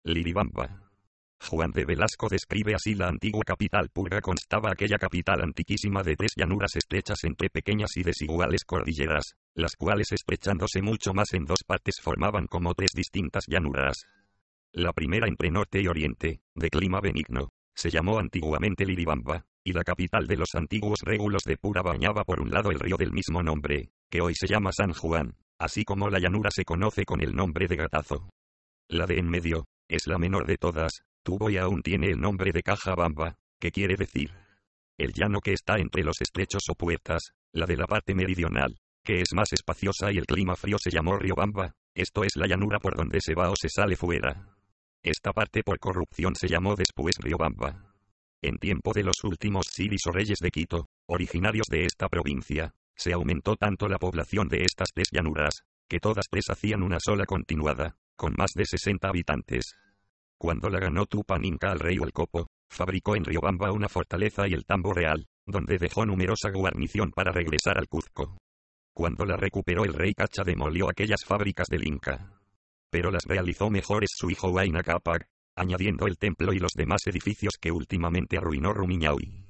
Liribamba. Juan de Velasco describe así la antigua capital purga. Constaba aquella capital antiquísima de 3 llanuras estrechas entre pequeñas y desiguales cordilleras, las cuales estrechándose mucho más en 2 partes formaban como 3 distintas llanuras. La primera entre norte y oriente, de clima benigno, se llamó antiguamente Liribamba, y la capital de los antiguos régulos de Pura bañaba por un lado el río del mismo nombre, que hoy se llama San Juan, así como la llanura se conoce con el nombre de Gatazo. La de en medio, es la menor de todas, tuvo y aún tiene el nombre de Cajabamba, que quiere decir el llano que está entre los estrechos o puertas. La de la parte meridional, que es más espaciosa y el clima frío, se llamó Riobamba, esto es la llanura por donde se va o se sale fuera. Esta parte por corrupción se llamó después Riobamba. En tiempo de los últimos siris o reyes de Quito, originarios de esta provincia, se aumentó tanto la población de estas 3 llanuras, que todas 3 hacían una sola continuada, con más de 60 habitantes. Cuando la ganó Tupac Inca al rey Hualcopo, fabricó en Riobamba una fortaleza y el tambo real, donde dejó numerosa guarnición para regresar al Cuzco. Cuando la recuperó el rey Cacha demolió aquellas fábricas del Inca, pero las realizó mejores su hijo Huayna Cápac, añadiendo el templo y los demás edificios que últimamente arruinó Rumiñahui.